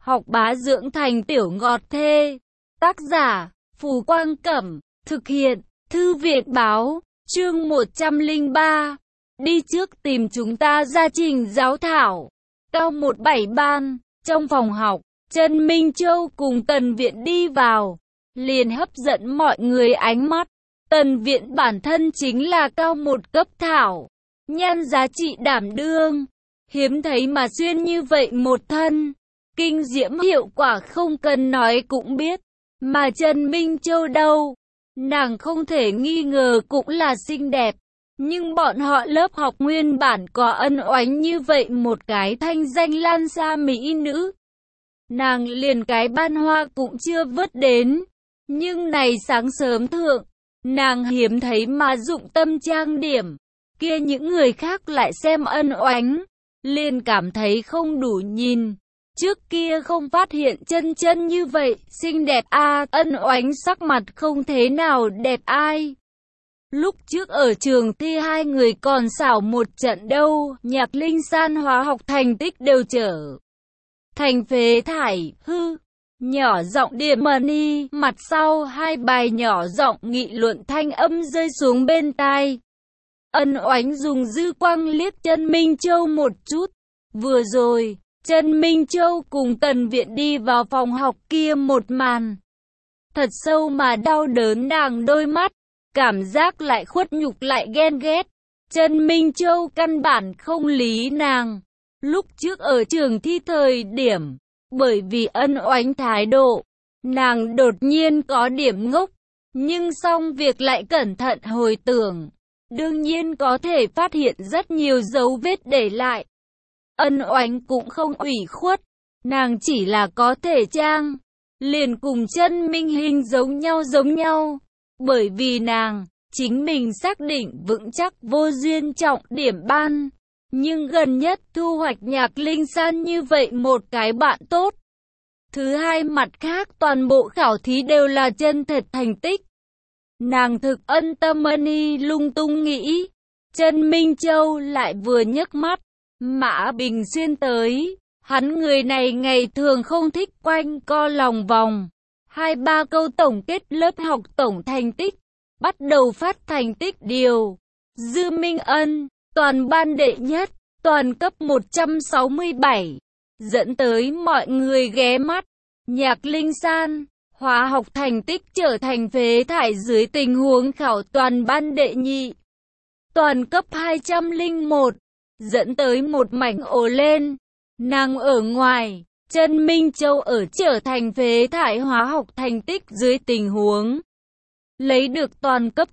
học bá dưỡng thành tiểu ngọt thê. Tác giả, Phù Quang Cẩm. Thực hiện, Thư viện Báo. Chương 103. Đi trước tìm chúng ta ra trình giáo thảo. Cao 17 ban. Trong phòng học, Trần Minh Châu cùng Tần Viện đi vào, liền hấp dẫn mọi người ánh mắt. Tần Viện bản thân chính là cao một cấp thảo, nhan giá trị đảm đương, hiếm thấy mà xuyên như vậy một thân, kinh diễm hiệu quả không cần nói cũng biết. Mà Trần Minh Châu đâu, nàng không thể nghi ngờ cũng là xinh đẹp, nhưng bọn họ lớp học nguyên bản có ân oánh như vậy một cái thanh danh lan xa mỹ nữ. Nàng liền cái ban hoa cũng chưa vớt đến, nhưng này sáng sớm thượng, nàng hiếm thấy mà dụng tâm trang điểm, kia những người khác lại xem ân oánh, liền cảm thấy không đủ nhìn. Trước kia không phát hiện chân chân như vậy, xinh đẹp ân oánh sắc mặt không thế nào đẹp ai. Lúc trước ở trường thi hai người còn xảo một trận đâu, Nhạc Linh San hóa học thành tích đều trở thành phế thải, nhỏ giọng điểm money, mặt sau hai bài nhỏ giọng nghị luận thanh âm rơi xuống bên tai. Ân oánh dùng dư quang liếc Trần Minh Châu một chút. Vừa rồi, Trần Minh Châu cùng Tần Viện đi vào phòng học kia một màn, thật sâu mà đau đớn nàng đôi mắt, cảm giác lại khuất nhục lại ghen ghét. Trần Minh Châu căn bản không lý nàng. Lúc trước ở trường thi thời điểm, bởi vì ân oánh thái độ, nàng đột nhiên có điểm ngốc, nhưng xong việc lại cẩn thận hồi tưởng, đương nhiên có thể phát hiện rất nhiều dấu vết để lại. Ân oánh cũng không ủy khuất, nàng chỉ là có thể trang, liền cùng Trần Minh Hình giống nhau, bởi vì nàng, chính mình xác định vững chắc vô duyên trọng điểm ban. Nhưng gần nhất thu hoạch Nhạc Linh San như vậy một cái bạn tốt. Thứ hai, mặt khác toàn bộ khảo thí đều là chân thật thành tích. Nàng thực ân tâm lung tung nghĩ. Trần Minh Châu lại vừa nhấc mắt, Mã Bình Xuyên tới. Hắn người này ngày thường không thích quanh co lòng vòng. 2-3 câu tổng kết lớp học tổng thành tích. Bắt đầu phát thành tích điều. Dư Minh Ân, toàn ban đệ nhất, toàn cấp 167, dẫn tới mọi người ghé mắt. Nhạc Linh San, hóa học thành tích trở thành phế thải dưới tình huống khảo toàn ban đệ nhị, toàn cấp 201, dẫn tới một mảnh ồ lên. Nàng ở ngoài, Trần Minh Châu ở trở thành phế thải hóa học thành tích dưới tình huống lấy được toàn cấp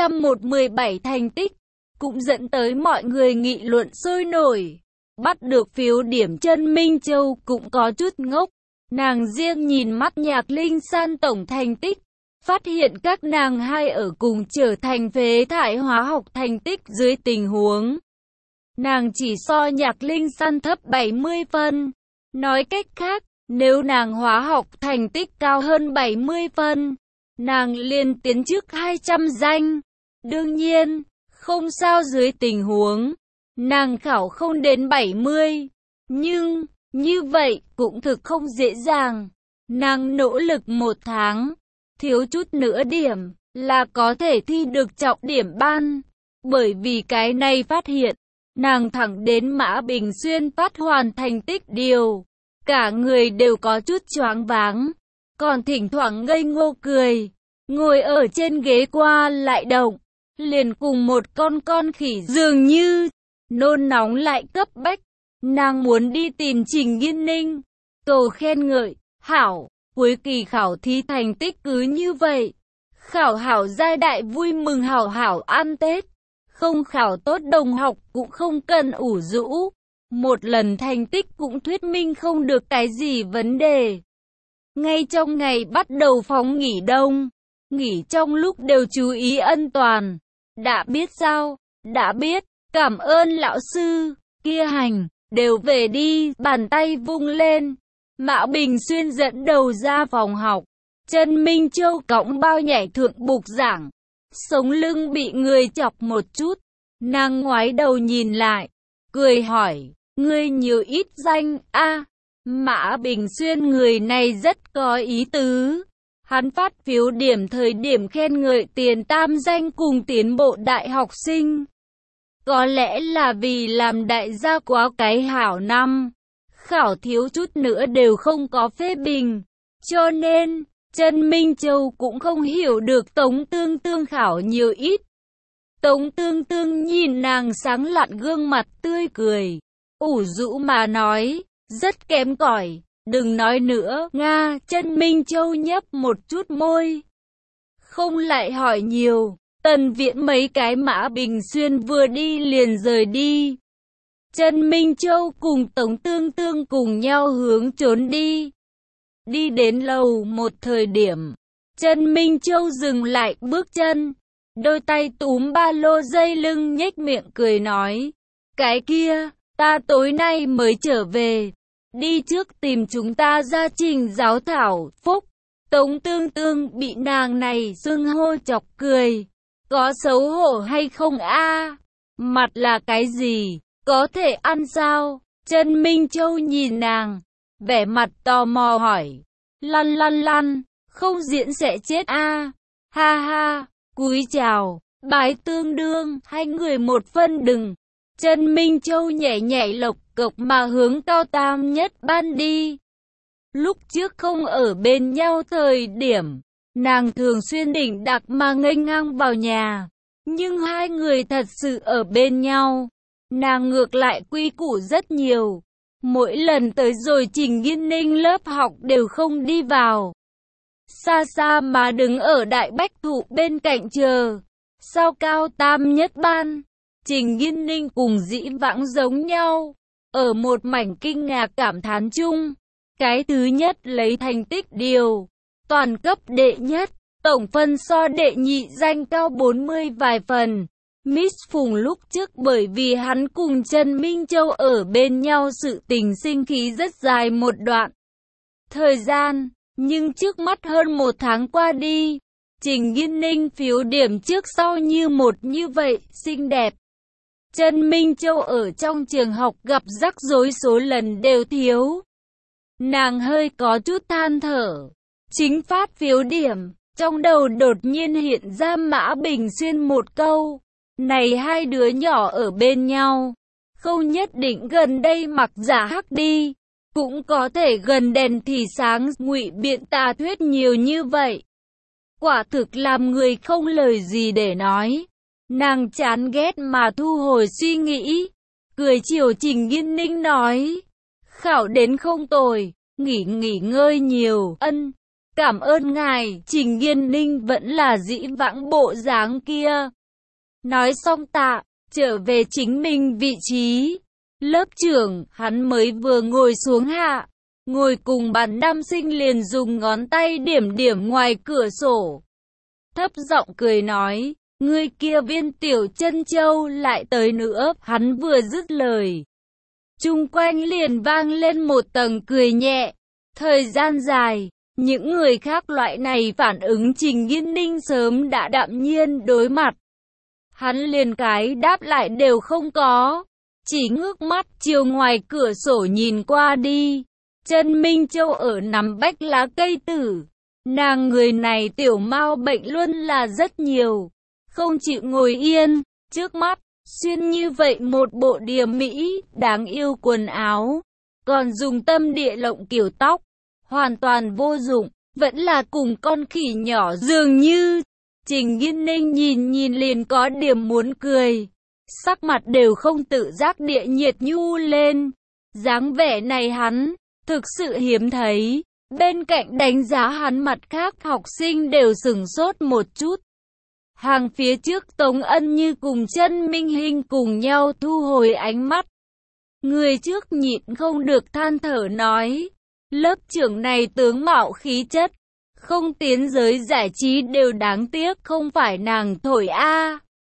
317 thành tích, cũng dẫn tới mọi người nghị luận sôi nổi. Bắt được phiếu điểm Trần Minh Châu cũng có chút ngốc. Nàng riêng nhìn mắt Nhạc Linh San tổng thành tích, phát hiện các nàng hai ở cùng trở thành phế thải hóa học thành tích dưới tình huống nàng chỉ so Nhạc Linh San thấp 70 phân. Nói cách khác, nếu nàng hóa học thành tích cao hơn 70 phân, nàng liền tiến trước 200 danh. Đương nhiên, không sao dưới tình huống nàng khảo không đến 70, nhưng như vậy cũng thực không dễ dàng. Nàng nỗ lực 1 tháng, thiếu chút nữa điểm là có thể thi được trọng điểm ban. Bởi vì cái này phát hiện, nàng thẳng đến Mã Bình Xuyên phát hoàn thành tích điều, cả người đều có chút choáng váng, còn thỉnh thoảng ngây ngô cười, ngồi ở trên ghế qua lại động, liền cùng một con khỉ dường như, nôn nóng lại cấp bách. Nàng muốn đi tìm Trình Nghiên Ninh, cầu khen ngợi. Hảo, cuối kỳ khảo thí thành tích cứ như vậy. Khảo hảo giai đại vui mừng hảo hảo ăn Tết. Không khảo tốt đồng học cũng không cần ủ rũ. Một lần thành tích cũng thuyết minh không được cái gì vấn đề. Ngay trong ngày bắt đầu phóng nghỉ đông, nghỉ trong lúc đều chú ý an toàn. Đã biết sao? Đã biết, cảm ơn lão sư, kia hành. Đều về đi, bàn tay vung lên. Mã Bình Xuyên dẫn đầu ra phòng học. Trần Minh Châu cõng bao nhảy thượng bục giảng. Sống lưng bị người chọc một chút. Nàng ngoái đầu nhìn lại, cười hỏi, ngươi nhiều ít danh a? Mã Bình Xuyên người này rất có ý tứ. Hắn phát phiếu điểm thời điểm khen ngợi Tiền Tam danh cùng tiến bộ đại học sinh. Có lẽ là vì làm đại gia quá cái hảo năm, khảo thiếu chút nữa đều không có phê bình. Cho nên, Trần Minh Châu cũng không hiểu được Tống Tương Tương khảo nhiều ít. Tống Tương Tương nhìn nàng sáng lạn gương mặt tươi cười, ủ rũ mà nói, rất kém cỏi, đừng nói nữa, Nga. Trần Minh Châu nhấp một chút môi, không lại hỏi nhiều. Tần Viễn mấy cái Mã Bình Xuyên vừa đi liền rời đi. Trần Minh Châu cùng Tống Tương Tương cùng nhau hướng trốn đi. Đi đến lầu một thời điểm, Trần Minh Châu dừng lại bước chân, đôi tay túm ba lô dây lưng nhếch miệng cười nói, cái kia, ta tối nay mới trở về, đi trước tìm chúng ta ra Trình giáo thảo phúc. Tống Tương Tương bị nàng này xưng hô chọc cười, có xấu hổ hay không a? Mặt là cái gì, có thể ăn sao? Trần Minh Châu nhìn nàng, vẻ mặt tò mò hỏi, lăn, không diễn sẽ chết a? Ha ha, cúi chào, bái tương đương, hai người một phân đừng. Trần Minh Châu nhảy lộc cộc mà hướng Cao Tam Nhất Ban đi. Lúc trước không ở bên nhau thời điểm, nàng thường xuyên đỉnh đặc mà nghênh ngang vào nhà. Nhưng hai người thật sự ở bên nhau, nàng ngược lại quy củ rất nhiều. Mỗi lần tới rồi Trình Nghiên Ninh lớp học đều không đi vào. Xa xa mà đứng ở đại bách thụ bên cạnh chờ. Sao Cao Tam Nhất Ban, Trình Nghiên Ninh cùng dĩ vãng giống nhau. Ở một mảnh kinh ngạc cảm thán chung. Cái thứ nhất lấy thành tích điều toàn cấp đệ nhất, tổng phân so đệ nhị danh cao 40 vài phần. Miss Phùng lúc trước bởi vì hắn cùng Trần Minh Châu ở bên nhau sự tình sinh khí rất dài một đoạn thời gian, nhưng trước mắt hơn một tháng qua đi, Trình Nghiên Ninh phiếu điểm trước sau như một như vậy, xinh đẹp. Trần Minh Châu ở trong trường học gặp rắc rối số lần đều thiếu. Nàng hơi có chút than thở. Chính phát phiếu điểm, trong đầu đột nhiên hiện ra Mã Bình Xuyên một câu. Này hai đứa nhỏ ở bên nhau, không nhất định gần đây mặc giả hắc đi, cũng có thể gần đèn thì sáng, ngụy biện tà thuyết nhiều như vậy. Quả thực làm người không lời gì để nói. Nàng chán ghét mà thu hồi suy nghĩ, cười chiều Trình Nghiên Ninh nói, khảo đến không tồi, nghỉ ngơi nhiều, ân, cảm ơn ngài. Trình Nghiên Ninh vẫn là dĩ vãng bộ dáng kia. Nói xong tạ, trở về chính mình vị trí. Lớp trưởng, hắn mới vừa ngồi xuống hạ, ngồi cùng bàn nam sinh liền dùng ngón tay điểm ngoài cửa sổ. Thấp giọng cười nói, người kia Viên Tiểu Chân Châu lại tới nữa. Hắn vừa dứt lời, chung quanh liền vang lên một tầng cười nhẹ. Thời gian dài, những người khác loại này phản ứng Trình Nghiên Ninh sớm đã đạm nhiên đối mặt. Hắn liền cái đáp lại đều không có, chỉ ngước mắt chiều ngoài cửa sổ nhìn qua đi. Trần Minh Châu ở nằm bách lá cây tử. Nàng người này tiểu mao bệnh luôn là rất nhiều, không chịu ngồi yên. Trước mắt, xuyên như vậy một bộ điềm mỹ, đáng yêu quần áo, còn dùng tâm địa lộng kiểu tóc, hoàn toàn vô dụng, vẫn là cùng con khỉ nhỏ dường như. Trình Nghiên Ninh nhìn liền có điểm muốn cười, sắc mặt đều không tự giác địa nhiệt nhu lên. Dáng vẻ này hắn thực sự hiếm thấy. Bên cạnh đánh giá hắn mặt khác học sinh đều sửng sốt một chút. Hàng phía trước Tống Ân Như cùng Trần Minh Hinh cùng nhau thu hồi ánh mắt. Người trước nhịn không được than thở nói, lớp trưởng này tướng mạo khí chất, không tiến giới giải trí đều đáng tiếc không phải nàng thổi a.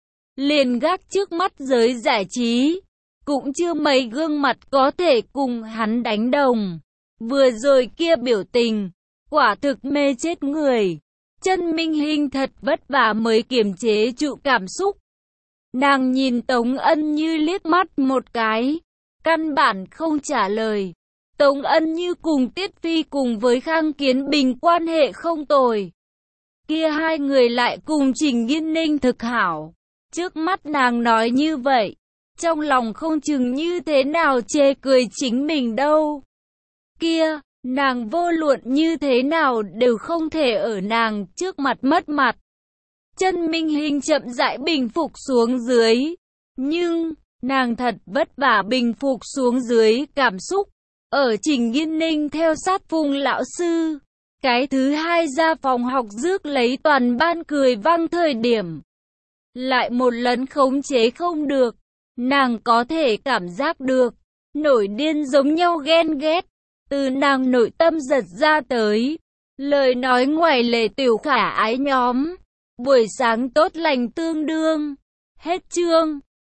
Liền gác trước mắt giới giải trí, cũng chưa mấy gương mặt có thể cùng hắn đánh đồng. Vừa rồi kia biểu tình, quả thực mê chết người. Trần Minh Hinh thật vất vả mới kiềm chế trụ cảm xúc. Nàng nhìn Tống Ân Như liếc mắt một cái, căn bản không trả lời. Tống Ân Như cùng Tiết Phi cùng với Khang Kiến Bình quan hệ không tồi. Kia hai người lại cùng Trình Nghiên Ninh thực hảo. Trước mắt nàng nói như vậy, trong lòng không chừng như thế nào chê cười chính mình đâu. Kia, nàng vô luận như thế nào đều không thể ở nàng trước mặt mất mặt. Chân Minh Hình chậm rãi bình phục xuống dưới. Nhưng, nàng thật vất vả bình phục xuống dưới cảm xúc. Ở Trình Nghiên Ninh theo sát Phùng lão sư. Cái thứ hai ra phòng học rước lấy toàn ban cười vang thời điểm. Lại một lần khống chế không được. Nàng có thể cảm giác được. Nổi điên giống nhau ghen ghét. Từ nàng nội tâm giật ra tới. Lời nói ngoài lề tiểu khả ái nhóm. Buổi sáng tốt lành tương đương. Hết chương.